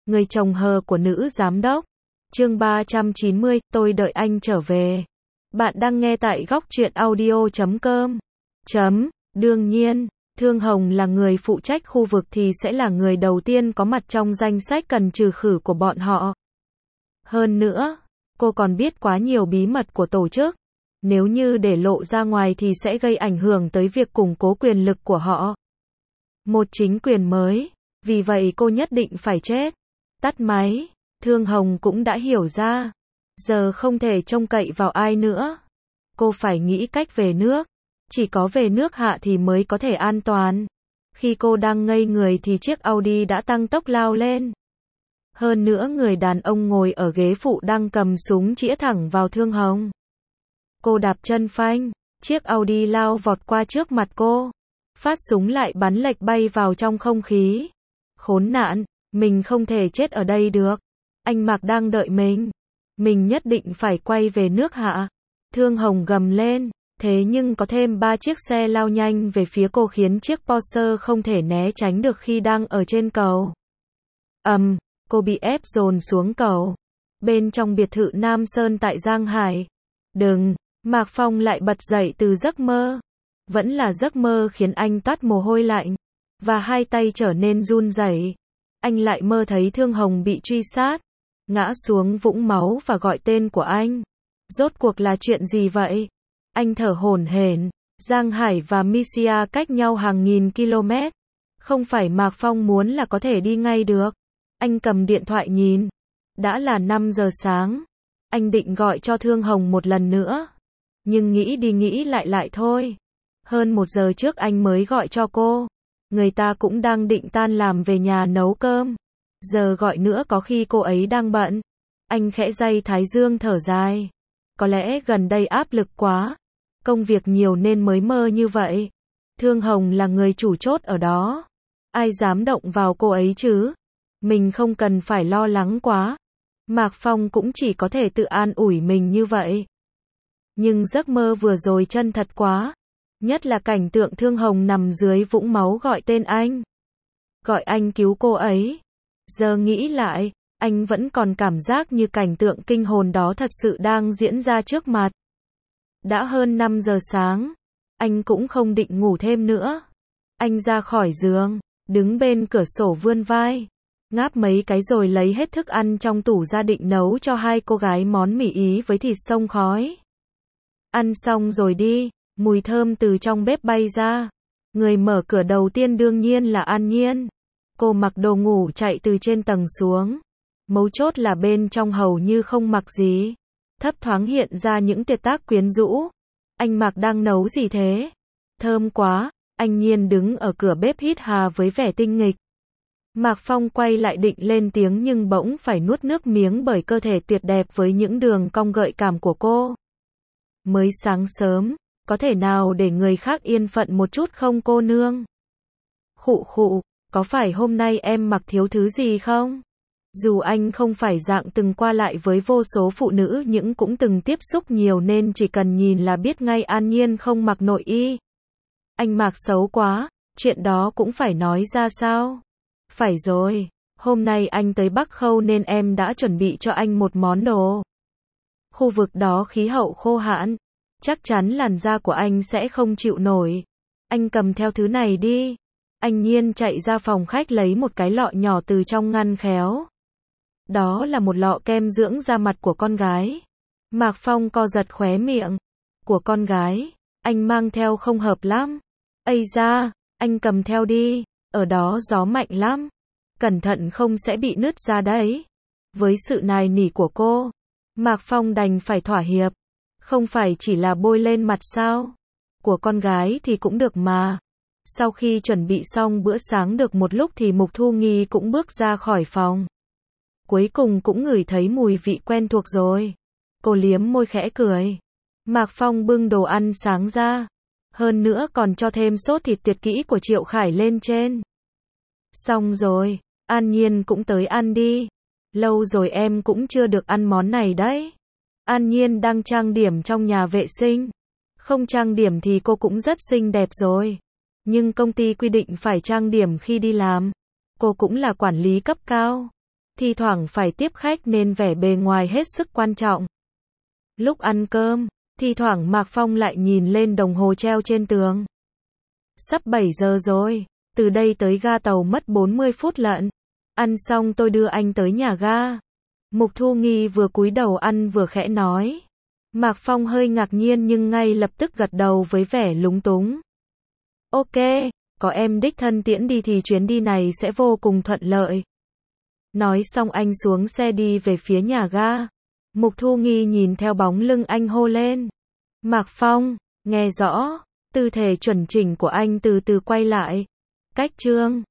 Người chồng hờ của nữ giám đốc. Chương 390, tôi đợi anh trở về. Bạn đang nghe tại góc truyện audio.com. Đương nhiên, Thương Hồng là người phụ trách khu vực thì sẽ là người đầu tiên có mặt trong danh sách cần trừ khử của bọn họ. Hơn nữa, cô còn biết quá nhiều bí mật của tổ chức. Nếu như để lộ ra ngoài thì sẽ gây ảnh hưởng tới việc củng cố quyền lực của họ. Một chính quyền mới, vì vậy cô nhất định phải chết. Tắt máy, Thương Hồng cũng đã hiểu ra. Giờ không thể trông cậy vào ai nữa. Cô phải nghĩ cách về nước. Chỉ có về nước hạ thì mới có thể an toàn. Khi cô đang ngây người thì chiếc Audi đã tăng tốc lao lên. Hơn nữa người đàn ông ngồi ở ghế phụ đang cầm súng chĩa thẳng vào Thương Hồng. Cô đạp chân phanh, chiếc Audi lao vọt qua trước mặt cô. Phát súng lại bắn lệch bay vào trong không khí. Khốn nạn, mình không thể chết ở đây được. Anh Mạc đang đợi mình. Mình nhất định phải quay về nước hạ. Thương Hồng gầm lên. Thế nhưng có thêm 3 chiếc xe lao nhanh về phía cô khiến chiếc Porsche không thể né tránh được khi đang ở trên cầu. Cô bị ép dồn xuống cầu. Bên trong biệt thự Nam Sơn tại Giang Hải. Đừng, Mạc Phong lại bật dậy từ giấc mơ. Vẫn là giấc mơ khiến anh toát mồ hôi lạnh. Và hai tay trở nên run rẩy. Anh lại mơ thấy Thương Hồng bị truy sát. Ngã xuống vũng máu và gọi tên của anh. Rốt cuộc là chuyện gì vậy? Anh thở hổn hển. Giang Hải và Misia cách nhau hàng nghìn km. Không phải Mạc Phong muốn là có thể đi ngay được. Anh cầm điện thoại nhìn. Đã là 5 giờ sáng. Anh định gọi cho Thương Hồng một lần nữa. Nhưng nghĩ đi nghĩ lại thôi. Hơn 1 giờ trước anh mới gọi cho cô. Người ta cũng đang định tan làm về nhà nấu cơm. Giờ gọi nữa có khi cô ấy đang bận. Anh khẽ day thái dương thở dài. Có lẽ gần đây áp lực quá. Công việc nhiều nên mới mơ như vậy. Thương Hồng là người chủ chốt ở đó. Ai dám động vào cô ấy chứ? Mình không cần phải lo lắng quá. Mạc Phong cũng chỉ có thể tự an ủi mình như vậy. Nhưng giấc mơ vừa rồi chân thật quá. Nhất là cảnh tượng Thương Hồng nằm dưới vũng máu gọi tên anh. Gọi anh cứu cô ấy. Giờ nghĩ lại, anh vẫn còn cảm giác như cảnh tượng kinh hồn đó thật sự đang diễn ra trước mặt. Đã hơn 5 giờ sáng. Anh cũng không định ngủ thêm nữa. Anh ra khỏi giường, đứng bên cửa sổ vươn vai. Ngáp mấy cái rồi lấy hết thức ăn trong tủ ra định nấu cho hai cô gái món mì Ý với thịt xông khói. Ăn xong rồi đi, mùi thơm từ trong bếp bay ra. Người mở cửa đầu tiên đương nhiên là An Nhiên. Cô mặc đồ ngủ chạy từ trên tầng xuống. Mấu chốt là bên trong hầu như không mặc gì. Thấp thoáng hiện ra những tuyệt tác quyến rũ. Anh Mạc đang nấu gì thế? Thơm quá, anh Nhiên đứng ở cửa bếp hít hà với vẻ tinh nghịch. Mạc Phong quay lại định lên tiếng nhưng bỗng phải nuốt nước miếng bởi cơ thể tuyệt đẹp với những đường cong gợi cảm của cô. Mới sáng sớm, có thể nào để người khác yên phận một chút không cô nương? Khụ khụ, có phải hôm nay em mặc thiếu thứ gì không? Dù anh không phải dạng từng qua lại với vô số phụ nữ nhưng cũng từng tiếp xúc nhiều nên chỉ cần nhìn là biết ngay An Nhiên không mặc nội y. Anh Mạc xấu quá, chuyện đó cũng phải nói ra sao? Phải rồi, hôm nay anh tới Bắc Khâu nên em đã chuẩn bị cho anh một món đồ. Khu vực đó khí hậu khô hạn, chắc chắn làn da của anh sẽ không chịu nổi. Anh cầm theo thứ này đi. Anh Nhiên chạy ra phòng khách lấy một cái lọ nhỏ từ trong ngăn khéo. Đó là một lọ kem dưỡng da mặt của con gái. Mạc Phong co giật khóe miệng. Của con gái, anh mang theo không hợp lắm. Ây da, anh cầm theo đi, ở đó gió mạnh lắm. Cẩn thận không sẽ bị nứt ra đấy. Với sự nài nỉ của cô, Mạc Phong đành phải thỏa hiệp. Không phải chỉ là bôi lên mặt sao? Của con gái thì cũng được mà. Sau khi chuẩn bị xong bữa sáng được một lúc thì Mục Thu Nghi cũng bước ra khỏi phòng. Cuối cùng cũng ngửi thấy mùi vị quen thuộc rồi. Cô liếm môi khẽ cười. Mạc Phong bưng đồ ăn sáng ra. Hơn nữa còn cho thêm sốt thịt tuyệt kỹ của Triệu Khải lên trên. Xong rồi, An Nhiên cũng tới ăn đi. Lâu rồi em cũng chưa được ăn món này đấy. An Nhiên đang trang điểm trong nhà vệ sinh. Không trang điểm thì cô cũng rất xinh đẹp rồi. Nhưng công ty quy định phải trang điểm khi đi làm. Cô cũng là quản lý cấp cao. thi thoảng phải tiếp khách nên vẻ bề ngoài hết sức quan trọng. Lúc ăn cơm, thi thoảng Mạc Phong lại nhìn lên đồng hồ treo trên tường. Sắp 7 giờ rồi, từ đây tới ga tàu mất 40 phút lận. Ăn xong tôi đưa anh tới nhà ga. Mục Thu Nghi vừa cúi đầu ăn vừa khẽ nói. Mạc Phong hơi ngạc nhiên nhưng ngay lập tức gật đầu với vẻ lúng túng. Ok, có em đích thân tiễn đi thì chuyến đi này sẽ vô cùng thuận lợi. Nói xong anh xuống xe đi về phía nhà ga. Mục Thu Nghi nhìn theo bóng lưng anh hô lên. Mạc Phong, nghe rõ, tư thế chuẩn chỉnh của anh từ từ quay lại. Cách chương